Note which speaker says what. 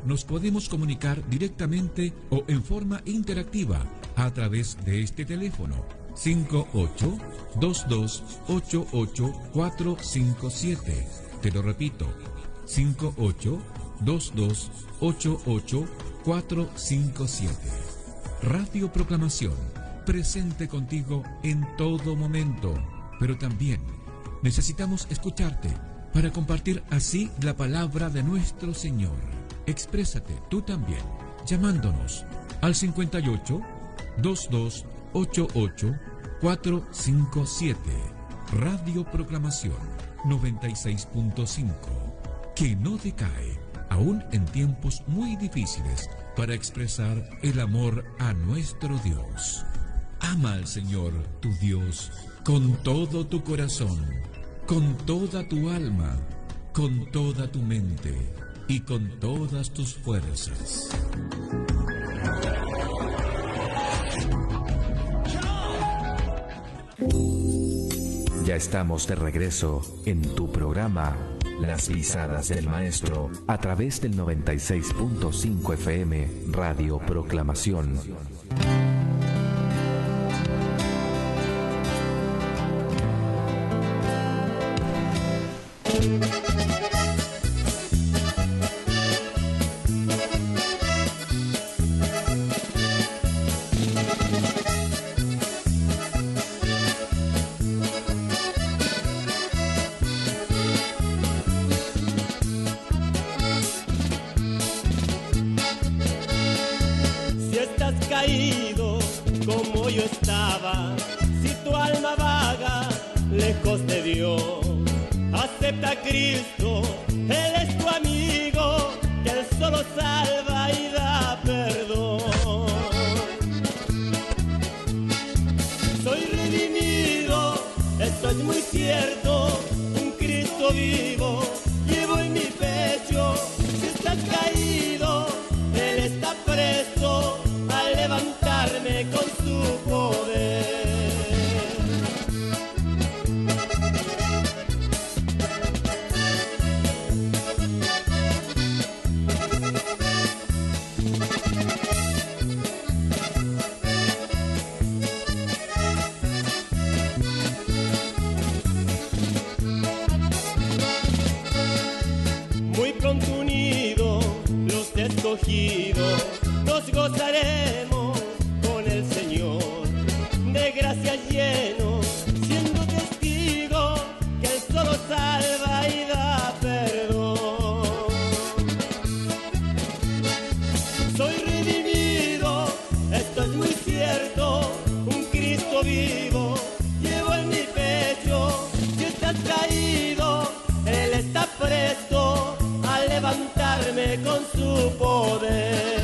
Speaker 1: nos podemos comunicar directamente o en forma interactiva a través de este teléfono 58-2288-457. Te lo repito, 58-2288-457. Radio Proclamación, presente contigo en todo momento, pero también necesitamos escucharte para compartir así la palabra de nuestro Señor. Exprésate tú también, llamándonos al 58-2288-457. Radio Proclamación 96.5, que no decae, aún en tiempos muy difíciles, para expresar el amor a nuestro Dios. Ama al Señor, tu Dios, con todo tu corazón, con toda tu alma, con toda tu mente y con todas tus fuerzas.
Speaker 2: Ya estamos de regreso en tu programa Las Pisadas del Maestro a través del 96.5 FM Radio Proclamación.
Speaker 3: Caído como yo estaba, si tu alma vaga lejos de Dios, acepta a Cristo, Él es tu amigo, que Él solo salva y da perdón. Soy redimido, esto es muy cierto, un Cristo vivo llevo en mi pecho. Si estás caído, Él está presto a levantarme con su poder. Muy pronto unidos, los escogidos, nos gozaremos con el Señor, de gracia lleno, siendo testigo que Él solo salva y da perdón. Soy redimido, esto es muy cierto, un Cristo vivo llevo en mi pecho. Si estás caído, Él está presto a levantarme con su poder.